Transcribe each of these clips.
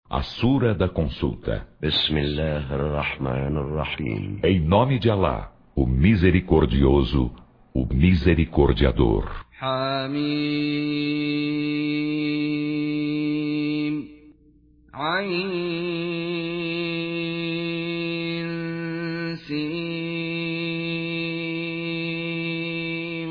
A Sura da Consulta. Bismillahirrahmanirrahim. Em nome de Alá, o Misericordioso, o Misericordiador. Hamim. Ain. Sin.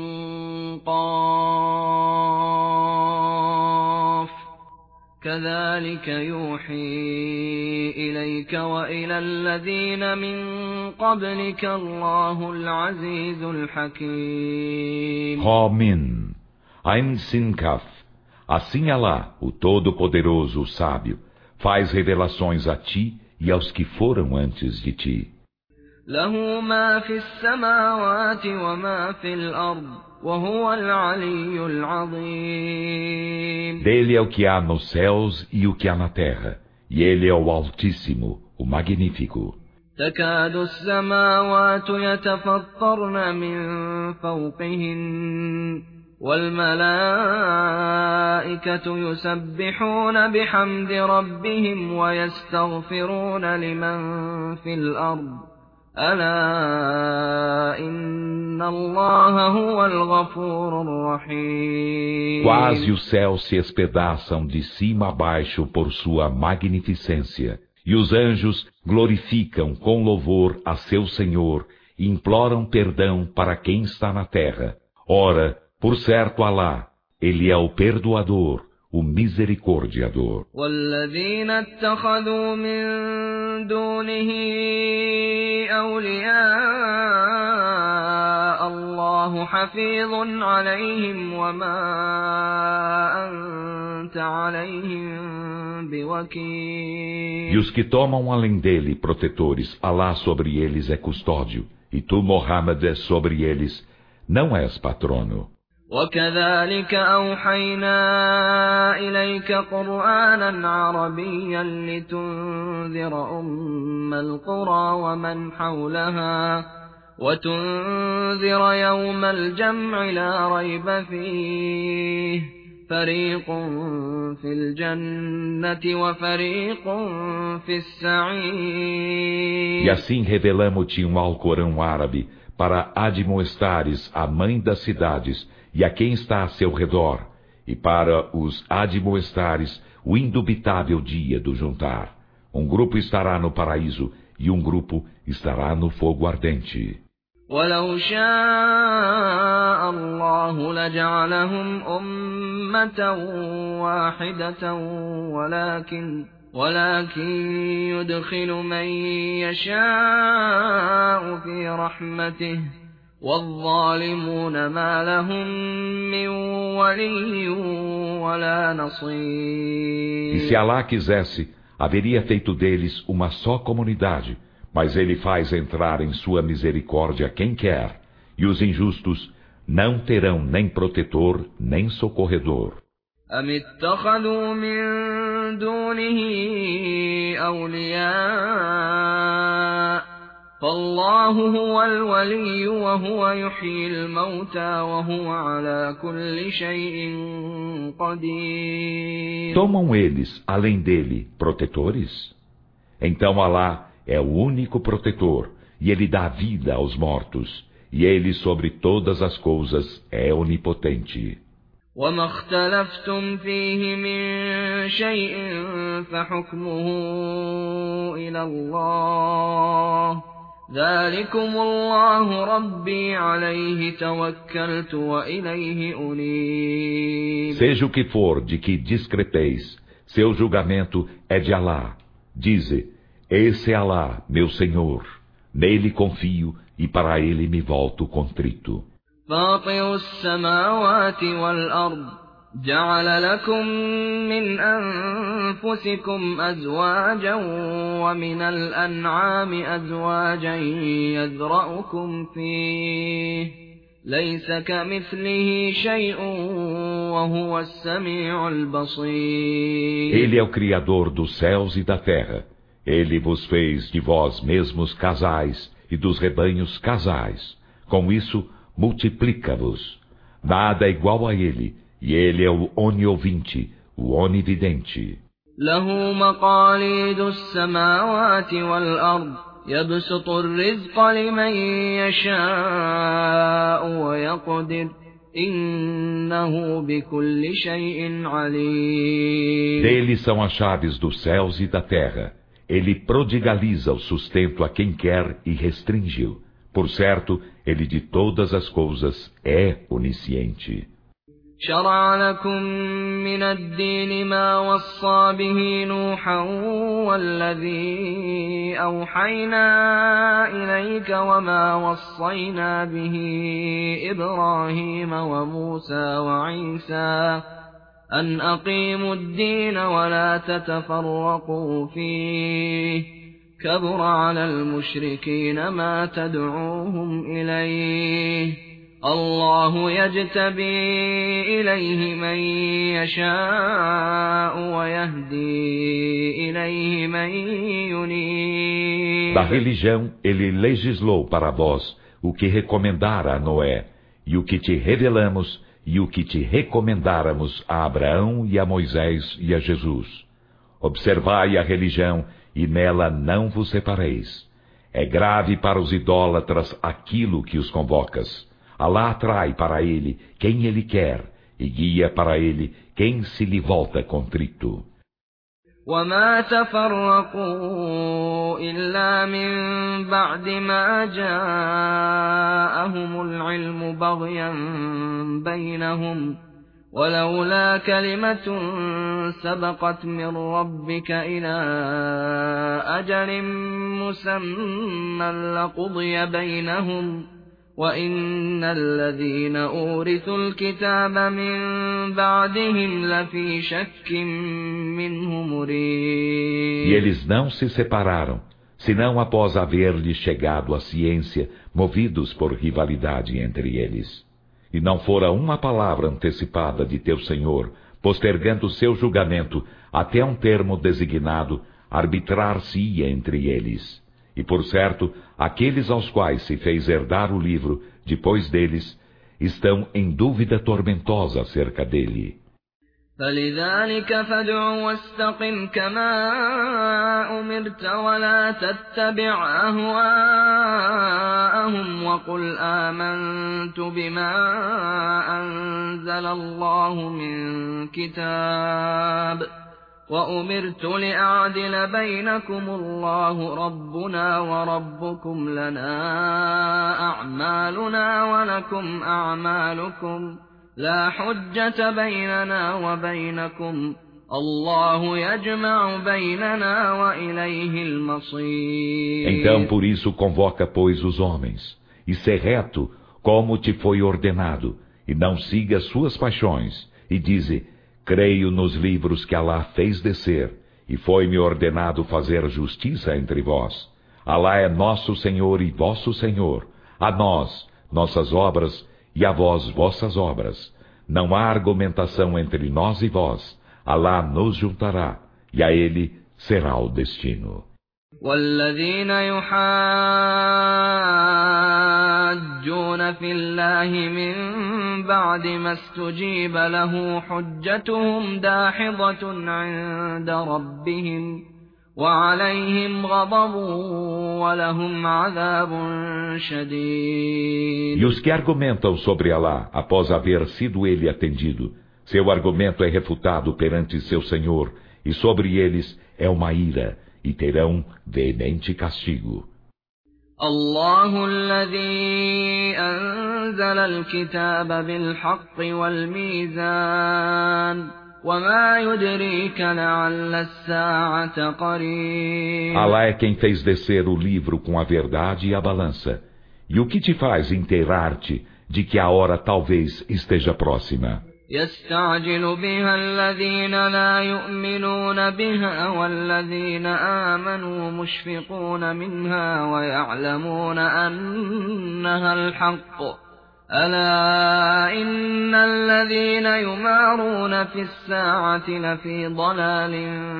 Qaf. كذلك يوحي إليك وإلى الذين من قبلك الله العزيز الحكيم. Min. Ain Sin Kaf. Assim Alá, o Todo-Poderoso, o Sábio, faz revelações a ti e aos que foram antes de ti. له ما في السماوات وما في الأرض وهو العلي العظيم. Dele é o que há nos céus e o que há na terra, e ele é o Altíssimo, o Magnífico. تكاد السماوات يتفطرن من فوقهن والملائكة يسبحون بحمد ربهم ويستغفرون لمن في الأرض ألا إن الله هو الغفور الرحيم. Quase os céus se espedaçam de cima a baixo por sua magnificência, e os anjos glorificam com louvor a seu Senhor e imploram perdão para quem está na terra. Ora, por certo Alá, ele é o perdoador, o misericordiador. والذين اتخذوا من دونه أولياء الله حفيظ عليهم وما أنت عليهم بوكيل. E os que tomam além dele protetores, Alá sobre eles é custódio, e tu, Muhammad, sobre eles não és patrono. وكذلك أوحينا إليك قرآنا عربيا لتنذر أم القرى ومن حولها وتنذر يوم الجمع لا ريب فيه فريق في الجنة وفريق في السعير. E assim revelamos-te um Alcorão árabe para admoestares a mãe das cidades e a quem está a seu redor, e para os admoestares o indubitável dia do juntar. Um grupo estará no paraíso e um grupo estará no fogo ardente. ولو شاء الله لجعلهم أمة واحدة ولكن يدخل من يشاء في رحمته والظالمون ما لهم من ولي ولا نصير. E se Alá quisesse, haveria feito deles uma só comunidade, mas ele faz entrar em sua misericórdia quem quer, e os injustos não terão nem protetor, nem socorredor. أم اتخذوا من دونه أولياء فالله هو الولي وهو يحيي الموتى وهو على كل شيء قدير. Tomam eles, além dele, protetores? Então Alá é o único protetor, e ele dá vida aos mortos, e ele sobre todas as coisas é onipotente. وما اختلفتم فيه من شيء فحكمه إلى الله ذلكم الله ربي عليه توكلت وإليه أنيب. Seja o que for de que discrepeis, seu julgamento é de Alá. Dize, esse é Alá, meu Senhor. Nele confio e para ele me volto contrito. فاطر السماوات والأرض جعل لكم من أنفسكم أزواجا ومن الأنعام أزواجا يذرأكم فيه ليس كمثله شيء وهو السميع البصير. Ele é o Criador dos céus e da terra. Ele vos fez de vós mesmos casais e dos rebanhos casais. Com isso, multiplica-vos. Nada é igual a ele, e ele é o oniovinte, o onividente. له مقاليد السماوات والأرض يبسط الرزق لمن يشاء ويقدر إنه بكل شيء عليم. Dele são as chaves dos céus e da terra. Ele prodigaliza o sustento a quem quer e restringe-o. Por certo, ele de todas as coisas é onisciente. شرع لكم من الدين ما وصى به نوحا والذي أوحينا إليك وما وصينا به إبراهيم وموسى وعيسى أن أقيموا الدين ولا تتفرقوا فيه كبر على المشركين ما تدعوهم إليه الله يجتبي إليه من يشاء ويهدي إليه من ينيب. Da religião, ele legislou para vós o que recomendara a Noé, e o que te revelamos, e o que te recomendáramos a Abraão e a Moisés e a Jesus. Observai a religião, e nela não vos separeis. É grave para os idólatras aquilo que os convocas. Alá atrai para ele quem ele quer, e guia para ele quem se lhe volta contrito. وما تفرقوا إلا من بعد ما جاءهم العلم بغيا بينهم ولولا كلمة سبقت من ربك إلى أجل مسمى لقضي بينهم وَإِنَّ الَّذِينَ أُورِثُوا الْكِتَابَ مِنْ بَعْدِهِمْ لَفِي شَكٍّ مِّنْهُ مُرِيبٍ. E eles não se separaram, senão após haver-lhes chegado a ciência, movidos por rivalidade entre eles. E não fora uma palavra antecipada de teu Senhor, postergando seu julgamento até um termo designado, arbitrar-se-ia entre eles. E por certo, aqueles aos quais se fez herdar o livro, depois deles, estão em dúvida tormentosa acerca dele. فَلِذَلِكَ فَادْعُ وَاسْتَقِمْ كَمَا أُمِرْتَ وَلَا تَتَّبِعْ أَهْوَاءَهُمْ وَقُلْ آمَنْتُ بِمَا أَنزَلَ اللَّهُ مِنْ كِتَابٍ وَأُمِرْتُ لِأَعْدِلَ بَيْنَكُمُ اللَّهُ رَبُّنَا وَرَبُّكُمْ لَنَا أَعْمَالُنَا وَلَكُمْ أَعْمَالُكُمْ لَا حُجَّةَ بَيْنَنَا وَبَيْنَكُمْ اللَّهُ يَجْمَعُ بَيْنَنَا وَإِلَيْهِ الْمَصِيرُ. Então por isso convoca, pois, os homens, e sê reto, como te foi ordenado, e não siga suas paixões, e dize: creio nos livros que Alá fez descer, e foi-me ordenado fazer justiça entre vós. Alá é nosso Senhor e vosso Senhor. A nós, nossas obras, e a vós, vossas obras. Não há argumentação entre nós e vós. Alá nos juntará, e a ele será o destino. وَالَّذِينَ يُحَاجُّونَ فِي اللَّهِ مِن بَعْدِ مَا اسْتُجِيبَ لَهُ حُجَّتُهُمْ دَاحِضَةٌ عِندَ رَبِّهِمْ وَعَلَيْهِمْ غَضَبٌ وَلَهُمْ عَذَابٌ شَدِيدٌ. E os que argumentam sobre Alá, após haver sido ele atendido, seu argumento é refutado perante seu Senhor, e sobre eles é uma ira, e terão veemente castigo. الله الذي أنزل الكتاب بالحق والميزان وما يدريك لعل الساعة قريب. Alá é quem fez descer o livro com a verdade e a balança. E o que te faz inteirar-te de que a hora talvez esteja próxima? يستعجل بها الذين لا يؤمنون بها والذين آمنوا مشفقون منها ويعلمون أنها الحق ألا إن الذين يمارون في الساعة لفي ضلال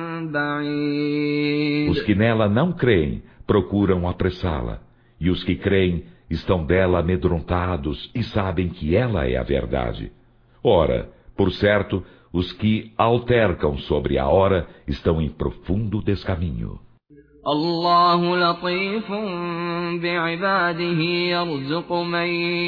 بعيد. Os que nela não creem procuram apressá-la, e os que creem estão dela amedrontados e sabem que ela é a verdade. Ora, por certo, os que altercam sobre a hora estão em profundo descaminho. الله لطيف بعباده يرزق من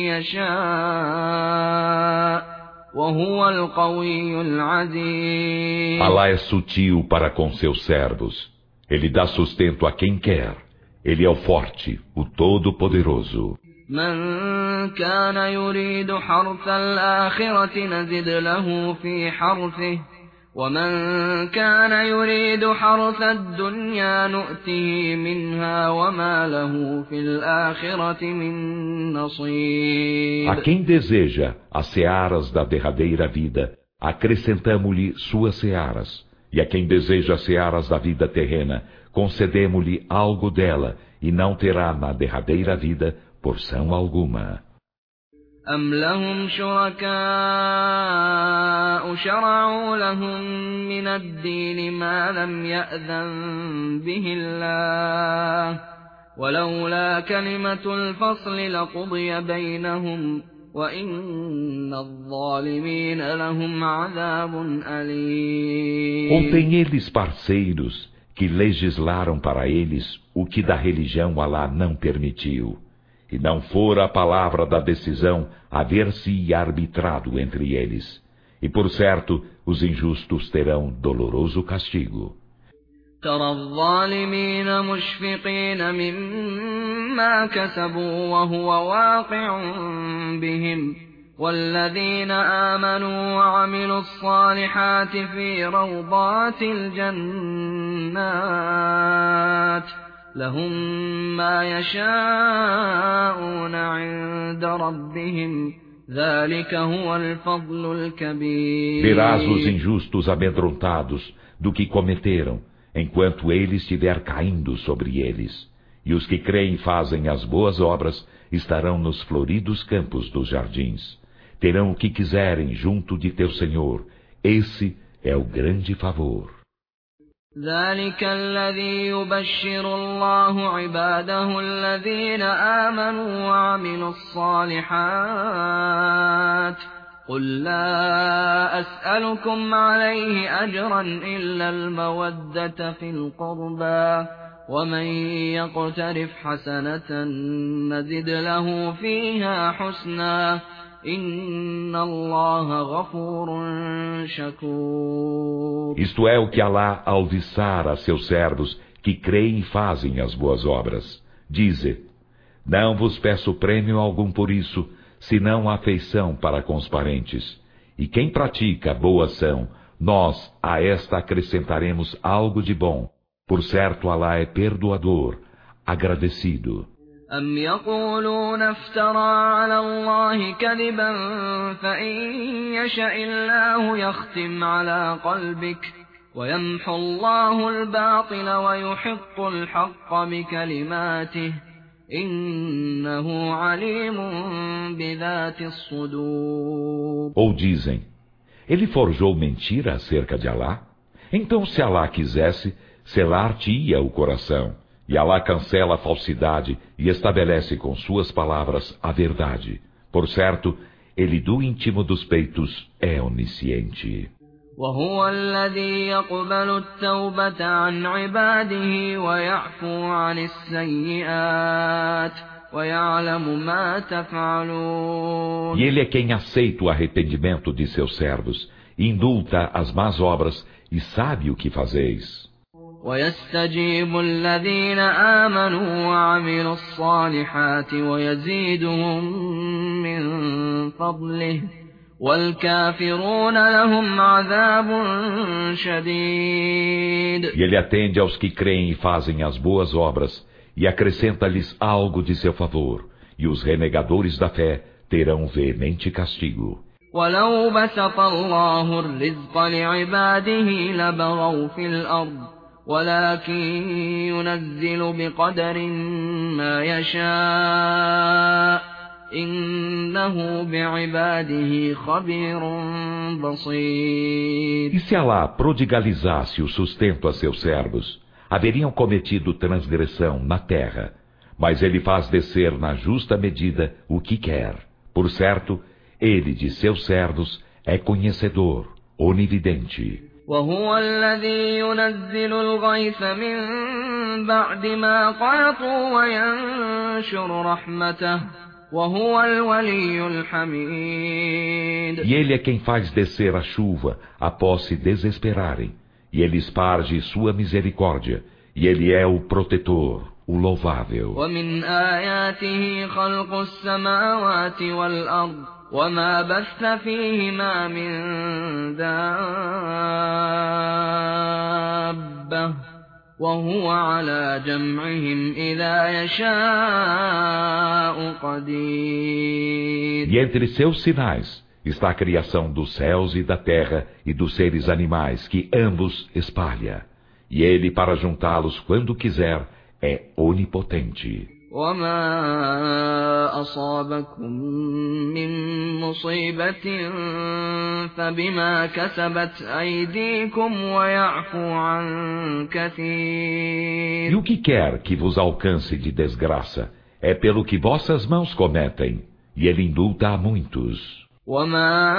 يشاء وهو القوي العزيز. Alá é sutil para com seus servos. Ele dá sustento a quem quer. Ele é o forte, o todo-poderoso. من كان يريد حرث الآخرة نزد له في حرثه ومن كان يريد حرث الدنيا نؤته منها وما له في الآخرة من نصيب. A quem deseja as searas da derradeira vida, acrescentamo-lhe suas searas. E a quem deseja as searas da vida terrena, concedemo-lhe algo dela, e não terá na derradeira vida porção alguma. أم لهم شركاء شرعوا لهم من الدين ما لم يأذن به الله ولولا كلمة الفصل لقضي بينهم وإن الظالمين لهم عذاب أليم. Ou têm eles parceiros que legislaram para eles o que da religião Alá não permitiu? E não fora a palavra da decisão haver-se arbitrado entre eles. E por certo, os injustos terão doloroso castigo. ترى الظالمين مشفقين مما كسبوا وهو واقع بهم والذين آمنوا وعملوا الصالحات في روضات الجنات لهم ما يشاءون عند ربهم ذلك هو الفضل الكبير. Verás os injustos amedrontados do que cometeram, enquanto ele estiver caindo sobre eles. E os que creem e fazem as boas obras estarão nos floridos campos dos jardins. Terão o que quiserem junto de teu Senhor. Esse é o grande favor. ذلك الذي يبشر الله عباده الذين آمنوا وعملوا الصالحات قل لا أسألكم عليه أجرا إلا المودة في القربى ومن يقترف حسنة نزد له فيها حسنا إن الله غفور شكور. Isto é o que Alá alviçar a seus servos que creem e fazem as boas obras. Dize, não vos peço prêmio algum por isso, senão a afeição para com os parentes. E quem pratica boa ação, nós a esta acrescentaremos algo de bom. Por certo, Alá é perdoador, agradecido. أم يقولون افترى على الله كذبا فإن يشأ الله يختم على قلبك ويمحو الله الباطل ويحق الحق بكلماته إنه عليم بذات الصدور. Ou dizem, ele forjou mentira acerca de Alá? Então se Alá quisesse, selar-te-ia o coração. E Alá cancela a falsidade e estabelece com suas palavras a verdade. Por certo, ele do íntimo dos peitos é onisciente. وهو الذي يقبل التوبة عن عباده ويعفو عن السيئات ويعلم ما تفعلون. E ele é quem aceita o arrependimento de seus servos, indulta as más obras e sabe o que fazeis. ويستجيب الذين آمنوا وعملوا الصالحات ويزيدهم من فضله والكافرون لهم عذاب شديد. E ele atende aos que creem e fazem as boas obras e acrescenta-lhes algo de seu favor, e os renegadores da fé terão veemente castigo. ولو بسط الله الرزق لعباده لبغوا في الأرض ولكن ينزل بقدر ما يشاء إنه بعباده خبير بصير. E se Alá prodigalizasse o sustento a seus servos, haveriam cometido transgressão na terra, mas ele faz descer na justa medida o que quer. Por certo, ele de seus servos é conhecedor, onividente. وهو الذي ينزل الغيث من بعد ما قنطوا وينشر رحمته وهو الولي الحميد. E ele é quem faz descer a chuva após se desesperarem, e ele esparge sua misericórdia, e ele é o protetor, o louvável. ومن آياته خلق السماوات والأرض وما بث فيهما من دابة وهو على جمعهم إذا يشاء قدير. E entre seus sinais está a criação dos céus e da terra e dos seres animais que ambos espalha. E ele, para juntá-los quando quiser, é onipotente. وما أصابكم من مصيبة فبما كسبت أيديكم ويعفو عن كثير. E o que quer que vos alcance de desgraça é pelo que vossas mãos cometem, e ele indulta a muitos. وما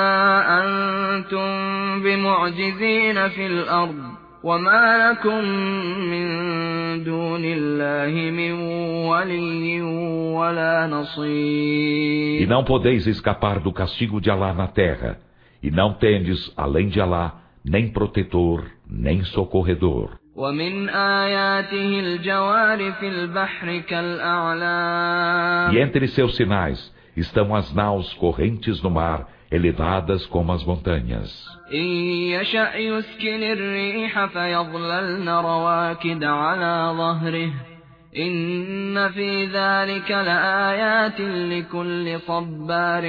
أنتم بمعجزين في الأرض وما لكم من دون الله من ولي ولا نصير. E não podeis escapar do castigo de Alá na terra, e não tendes, além de Alá, nem protetor, nem socorredor. ومن آياته الجوار في البحر كالأعلام. E entre seus sinais estão as naus correntes no mar, elevadas como as montanhas. إن يشأ يسكن الريح فيظللن رواكد على ظهره إن في ذلك لآيات لكل صبار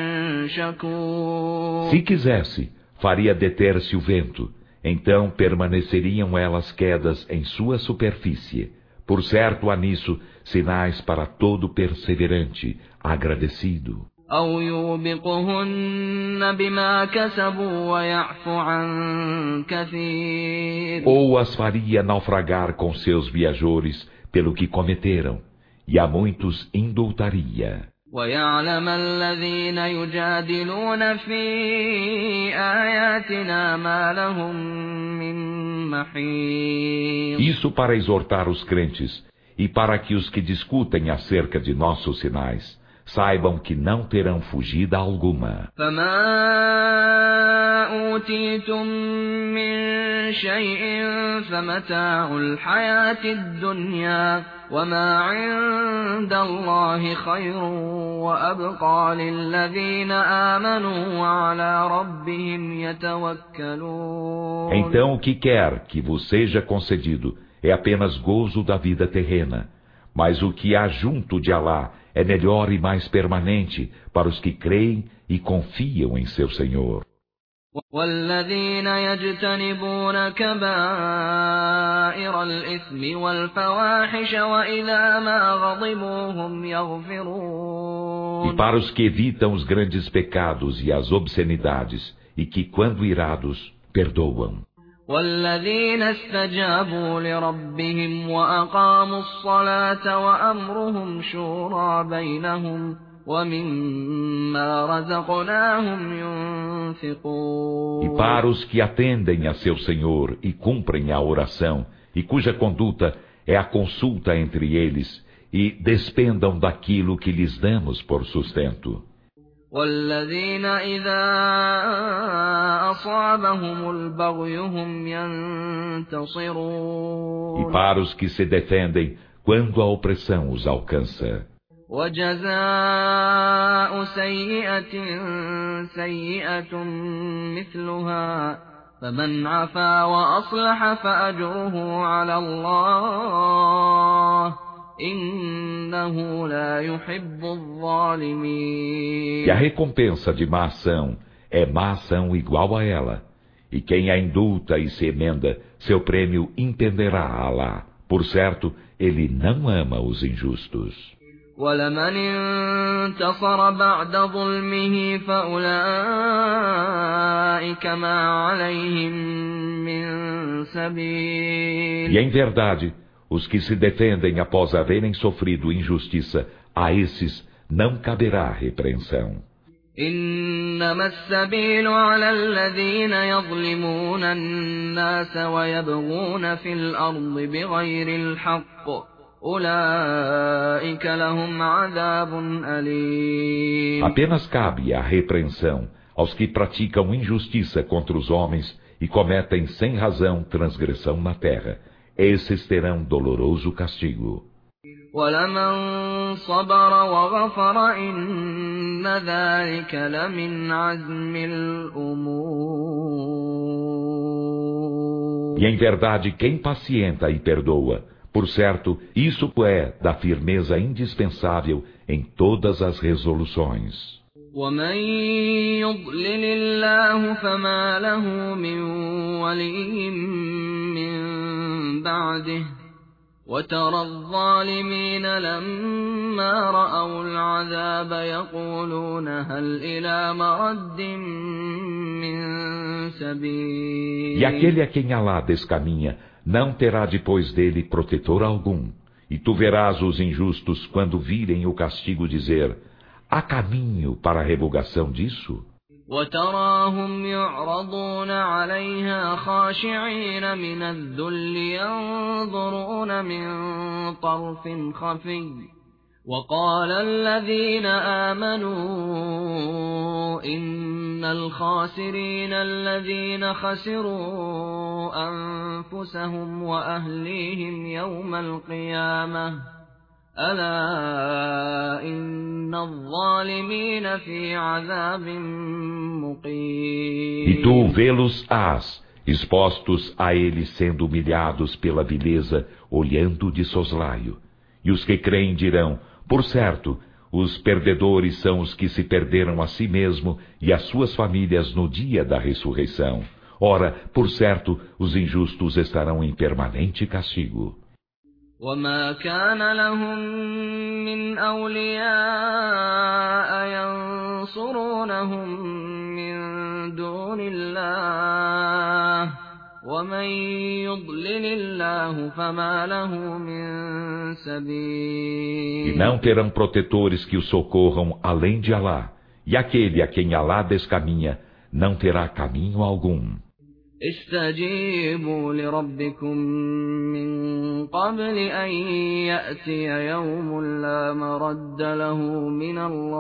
شكور. Se quisesse, faria deter-se o vento, então permaneceriam elas quedas em sua superfície. Por certo há nisso sinais para todo perseverante, agradecido. أو يوبقهن بما كسبوا ويعفو عن كثير. Ou as faria naufragar com seus viajores pelo que cometeram, e a muitos indultaria. ويعلم الذين يجادلون في آياتنا ما لهم من محيص. Isso para exortar os crentes, e para que os que discutem acerca de nossos sinais saibam que não terão fugida alguma. فما أوتيتم من شيء فمتاع الحياة الدنيا وما عند الله خير وأبقى للذين آمنوا وعلى ربهم يتوكلون. Então o que quer que vos seja concedido é apenas gozo da vida terrena, mas o que há junto de Alá é melhor e mais permanente para os que creem e confiam em seu Senhor. والذين يجتنبون كبائر الإثم والفواحش وإذا ما غضبوا هم يغفرون. E para os que evitam os grandes pecados e as obscenidades, e que, quando irados, perdoam. والذين استجابوا لربهم وأقاموا الصلاة وأمرهم شورى بينهم ومما رزقناهم ينفقون. E para os que atendem a seu Senhor e cumprem a oração, e cuja conduta é a consulta entre eles, e despendam daquilo que lhes damos por sustento. والذين إذا أصابهم البغي هم ينتصرون. E para os que se defendem quando a opressão os alcança. وجزاء سيئة سيئة مثلها فمن عفا وأصلح فأجره على الله إنه لا يحب الظالمين. E a recompensa de má ação é má ação igual a ela. E quem a indulta e se emenda, seu prêmio impenderá a Alá. Por certo, ele não ama os injustos. ولمن انتصر بعد ظلمه فأولئك ما عليهم من سبيل. E em verdade, os que se defendem após haverem sofrido injustiça, a esses não caberá repreensão. إنما السبيل على الذين يظلمون الناس ويبغون في الأرض بغير الحق أولئك لهم عذاب أليم. Apenas cabe a repreensão aos que praticam injustiça contra os homens e cometem sem razão transgressão na terra. Esses terão doloroso castigo. وَلَمَنْ صَبَرَ وَغَفَرَ إِنَّ ذَلِكَ لَمِنْ عَزْمِ الْأُمُورِ. E em verdade, quem pacienta e perdoa, por certo, isso é da firmeza indispensável em todas as resoluções. وَمَنْ يُضْلِلِ اللَّهُ فَمَا لَهُ مِنْ وَلِيٍّ مِنْ بَعْدِهِ وَتَرَى الظَّالِمِينَ لَمَّا رَأَوُا الْعَذَابَ يَقُولُونَ هَلْ إِلَى مَرَدٍّ مِّن سَبِيلٍ. E aquele a quem Alá descaminha não terá depois dele protetor algum. E tu verás os injustos quando virem o castigo dizer: há caminho para a revogação disso? وَتَرَاهُمْ يُعْرَضُونَ عَلَيْهَا خَاشِعِينَ مِنَ الذُّلِّ يَنظُرُونَ مِن طَرْفٍ خَفِيٍّ وَقَالَ الَّذِينَ آمَنُوا إِنَّ الْخَاسِرِينَ الَّذِينَ خَسِرُوا أَنفُسَهُمْ وَأَهْلِيهِمْ يَوْمَ الْقِيَامَةِ ألا إن الظالمين في عذاب مقيم. E tu vê-los-ás, expostos a eles sendo humilhados pela vileza, olhando de soslaio. E os que creem dirão: por certo, os perdedores são os que se perderam a si mesmo e as suas famílias no dia da ressurreição. Ora, por certo, os injustos estarão em permanente castigo. وَمَا كَانَ لَهُم مِّنْ أَوْلِيَاءَ يَنصُرُونَهُم مِّن دُونِ اللَّهِ وَمَن يُضْلِلِ اللَّهُ فَمَا لَهُ مِن سَبِيلٍ. E não terão protetores que o socorram além de Alá, e aquele a quem Alá descaminha não terá caminho algum. استجيبوا لربكم من قبل أن يأتي يوم لا مرد له من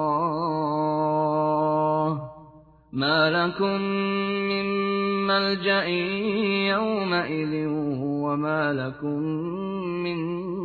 الله ما لكم من ملجأ يومئذ وما لكم من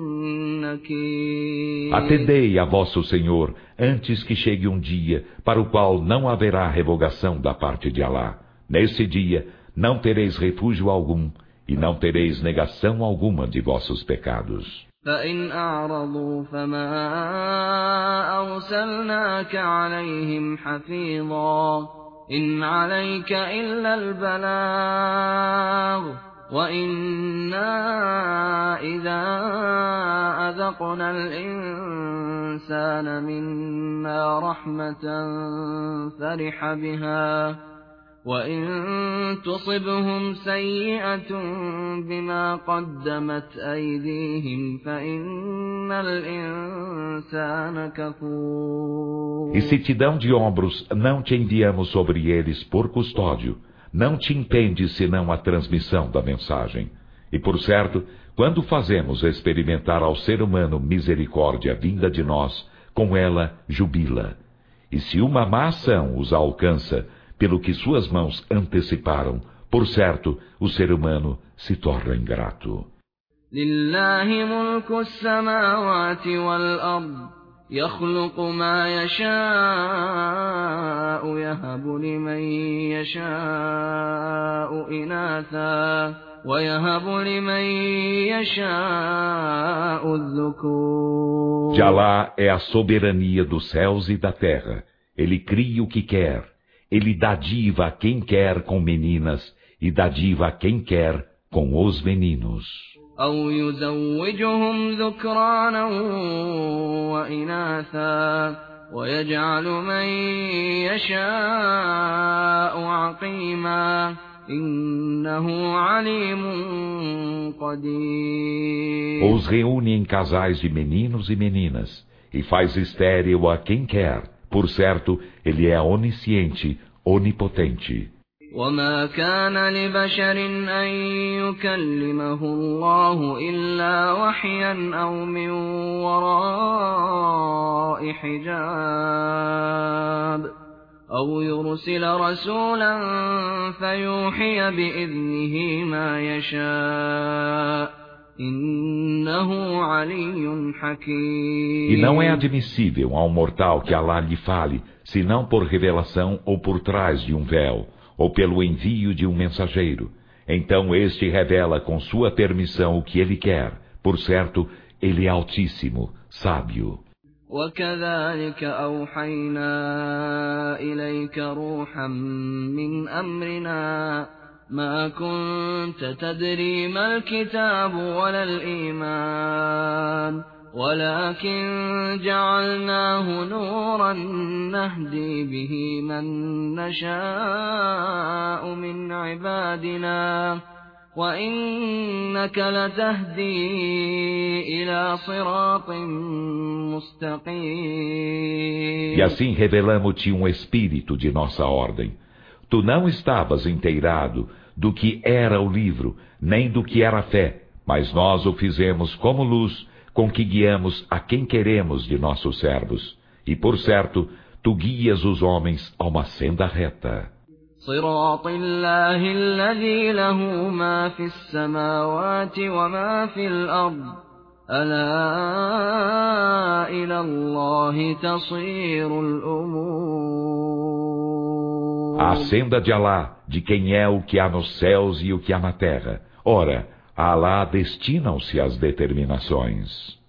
نكير. Atendei a vosso Senhor antes que chegue um dia para o qual não haverá revogação da parte de Alá. Nesse dia não tereis refúgio algum, e não tereis negação alguma de vossos pecados. فَإِنْ أَعْرَضُوا فَمَا أَرْسَلْنَاكَ عَلَيْهِمْ حَفِيظًا إِنْ عَلَيْكَ إِلَّا الْبَلَاغُ وَإِنَّا إِذَا أَذَقْنَا الْإِنسَانَ مِنَّا رَحْمَةً فَرِحَ بِهَا وَإِن تُصِبْهُمْ سَيِّئَةٌ بِمَا قَدَّمَتْ أَيْدِيهِمْ فَإِنَّ الْإِنسَانَ كَفُورٌ. E se te dão de ombros, não te enviamos sobre eles por custódio, não te impede senão a transmissão da mensagem. E por certo, quando fazemos experimentar ao ser humano misericórdia vinda de nós, com ela jubila. E se uma má ação os alcança, pelo que suas mãos anteciparam, por certo, o ser humano se torna ingrato. لله ملك السماوات والأرض يخلق ما يشاء يهب لمن يشاء إناثا ويهب لمن يشاء الذكور. De Alá é a soberania dos céus e da terra. Ele cria o que quer. Ele dadiva a quem quer com meninas e dadiva a quem quer com os meninos. أو يزوجهم ذكرانا وإناثا ويجعل من يشاء عقيما إنه عليم قدير. Ou os reúne em casais de meninos e meninas e faz estéril a quem quer, Por certo, ele é onisciente, onipotente. وما كان لبشر أن يكلمه الله إلا وحيا أو من وراء حجاب أو يرسل رسولا فيوحي بإذنه ما يشاء إنه علي حكيم. E não é admissível a um mortal que Alá lhe fale, senão por revelação ou por trás de um véu, ou pelo envio de um mensageiro. Então este revela com sua permissão o que ele quer. Por certo, ele é altíssimo, sábio. وكذلك أوحينا إليك روحا من أمرنا ما كنت تدري ما الكتاب ولا الإيمان ولكن جعلناه نورا نهدي به من نشاء من عبادنا وإنك لتهدي إلى صراط مستقيم. E assim revelamos-te um espírito de nossa ordem. Tu não estavas inteirado do que era o livro, nem do que era a fé, mas nós o fizemos como luz, com que guiamos a quem queremos de nossos servos. E por certo, tu guias os homens a uma senda reta. صراط الله الذي له ما في السماوات وما في الأرض ألا إلى الله تصير الأمور. A senda de Alá, de quem é o que há nos céus e o que há na terra. Ora, a Alá destinam-se as determinações.